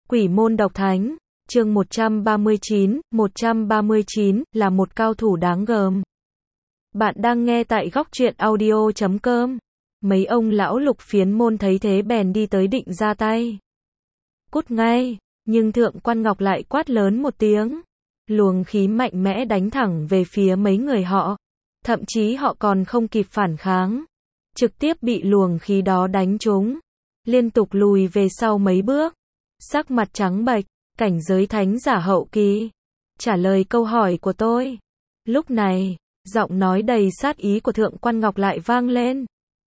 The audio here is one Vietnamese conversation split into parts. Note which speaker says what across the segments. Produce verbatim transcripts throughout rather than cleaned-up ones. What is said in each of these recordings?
Speaker 1: Quỷ môn độc thánh, chương một trăm ba mươi chín, một trăm ba mươi chín, là một cao thủ đáng gờm. Bạn đang nghe tại góc truyện audio chấm com. Mấy ông lão Lục Phiến môn thấy thế bèn đi tới định ra tay. Cút ngay, nhưng Thượng Quan Ngọc lại quát lớn một tiếng. Luồng khí mạnh mẽ đánh thẳng về phía mấy người họ. Thậm chí họ còn không kịp phản kháng. Trực tiếp bị luồng khí đó đánh trúng. Liên tục lùi về sau mấy bước. Sắc mặt trắng bệch, cảnh giới thánh giả hậu kỳ. Trả lời câu hỏi của tôi. Lúc này, giọng nói đầy sát ý của Thượng Quan Ngọc lại vang lên.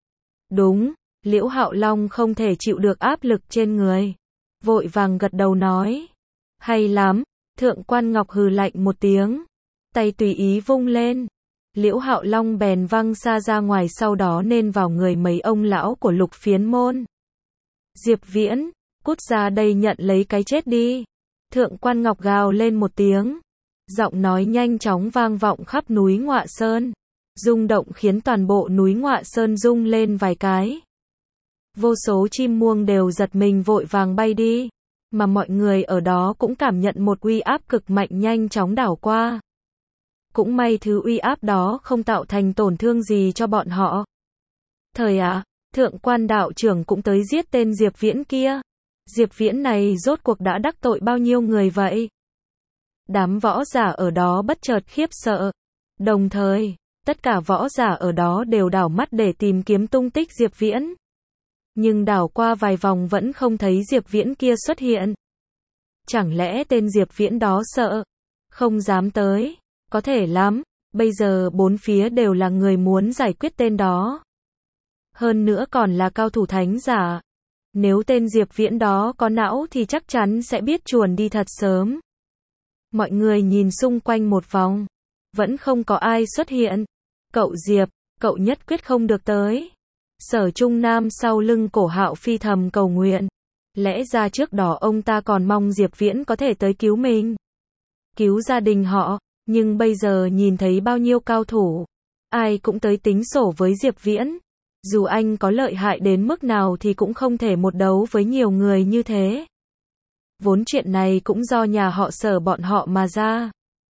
Speaker 1: Đúng, Liễu Hạo Long không thể chịu được áp lực trên người. Vội vàng gật đầu nói. Hay lắm, Thượng Quan Ngọc hừ lạnh một tiếng. Tay tùy ý vung lên. Liễu Hạo Long bèn văng xa ra ngoài, sau đó nên vào người mấy ông lão của Lục Phiến môn. Diệp Viễn, cút ra đây nhận lấy cái chết đi. Thượng Quan Ngọc gào lên một tiếng. Giọng nói nhanh chóng vang vọng khắp núi Ngọa Sơn. Rung động khiến toàn bộ núi Ngọa Sơn rung lên vài cái. Vô số chim muông đều giật mình vội vàng bay đi. Mà mọi người ở đó cũng cảm nhận một uy áp cực mạnh nhanh chóng đảo qua. Cũng may thứ uy áp đó không tạo thành tổn thương gì cho bọn họ. Thời ạ, à, Thượng Quan đạo trưởng cũng tới giết tên Diệp Viễn kia. Diệp Viễn này rốt cuộc đã đắc tội bao nhiêu người vậy? Đám võ giả ở đó bất chợt khiếp sợ. Đồng thời, tất cả võ giả ở đó đều đảo mắt để tìm kiếm tung tích Diệp Viễn. Nhưng đảo qua vài vòng vẫn không thấy Diệp Viễn kia xuất hiện. Chẳng lẽ tên Diệp Viễn đó sợ, không dám tới? Có thể lắm, bây giờ bốn phía đều là người muốn giải quyết tên đó. Hơn nữa còn là cao thủ thánh giả. Nếu tên Diệp Viễn đó có não thì chắc chắn sẽ biết chuồn đi thật sớm. Mọi người nhìn xung quanh một vòng. Vẫn không có ai xuất hiện. Cậu Diệp, cậu nhất quyết không được tới. Sở Trung Nam sau lưng Cổ Hạo Phi thầm cầu nguyện. Lẽ ra trước đó ông ta còn mong Diệp Viễn có thể tới cứu mình. Cứu gia đình họ. Nhưng bây giờ nhìn thấy bao nhiêu cao thủ. Ai cũng tới tính sổ với Diệp Viễn. Dù anh có lợi hại đến mức nào thì cũng không thể một đấu với nhiều người như thế. Vốn chuyện này cũng do nhà họ Sở bọn họ mà ra.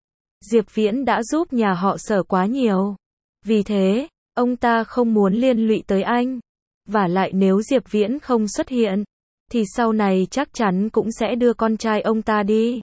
Speaker 1: Diệp Viễn đã giúp nhà họ Sở quá nhiều. Vì thế, ông ta không muốn liên lụy tới anh. Và lại nếu Diệp Viễn không xuất hiện, thì sau này chắc chắn cũng sẽ đưa con trai ông ta đi.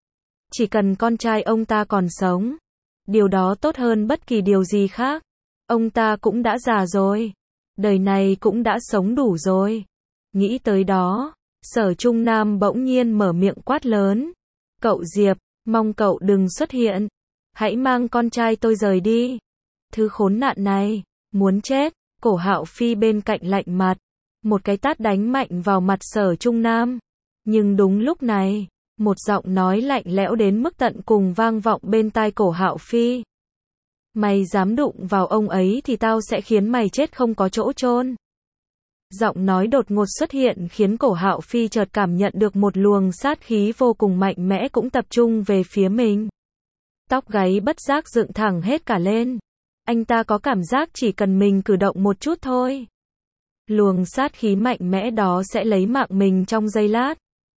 Speaker 1: Chỉ cần con trai ông ta còn sống, điều đó tốt hơn bất kỳ điều gì khác. Ông ta cũng đã già rồi. Đời này cũng đã sống đủ rồi. Nghĩ tới đó, Sở Trung Nam bỗng nhiên mở miệng quát lớn. Cậu Diệp, mong cậu đừng xuất hiện. Hãy mang con trai tôi rời đi. Thứ khốn nạn này, muốn chết. Cổ Hạo Phi bên cạnh lạnh mặt. Một cái tát đánh mạnh vào mặt Sở Trung Nam. Nhưng đúng lúc này, một giọng nói lạnh lẽo đến mức tận cùng vang vọng bên tai Cổ Hạo Phi. Mày dám đụng vào ông ấy thì tao sẽ khiến mày chết không có chỗ chôn. Giọng nói đột ngột xuất hiện khiến Cổ Hạo Phi chợt cảm nhận được một luồng sát khí vô cùng mạnh mẽ cũng tập trung về phía mình. Tóc gáy bất giác dựng thẳng hết cả lên. Anh ta có cảm giác chỉ cần mình cử động một chút thôi. Luồng sát khí mạnh mẽ đó sẽ lấy mạng mình trong giây lát.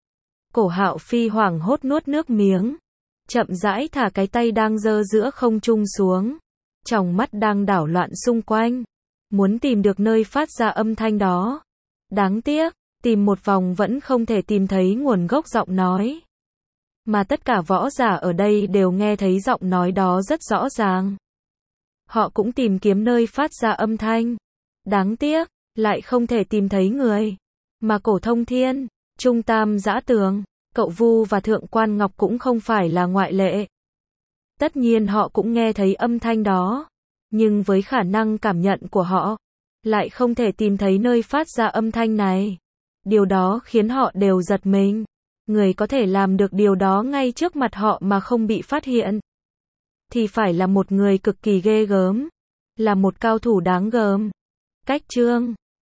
Speaker 1: Cổ Hạo Phi hoảng hốt nuốt nước miếng. Chậm rãi thả cái tay đang giơ giữa không trung xuống. Tròng mắt đang đảo loạn xung quanh. Muốn tìm được nơi phát ra âm thanh đó. Đáng tiếc, tìm một vòng vẫn không thể tìm thấy nguồn gốc giọng nói. Mà tất cả võ giả ở đây đều nghe thấy giọng nói đó rất rõ ràng. Họ cũng tìm kiếm nơi phát ra âm thanh. Đáng tiếc, lại không thể tìm thấy người. Mà Cổ Thông Thiên, Trung Tam Giã Tường, Cậu Vu và Thượng Quan Ngọc cũng không phải là ngoại lệ. Tất nhiên họ cũng nghe thấy âm thanh đó. Nhưng với khả năng cảm nhận của họ, lại không thể tìm thấy nơi phát ra âm thanh này. Điều đó khiến họ đều giật mình. Người có thể làm được điều đó ngay trước mặt họ mà không bị phát hiện. Thì phải là một người cực kỳ ghê gớm. Là một cao thủ đáng gờm. Cách chương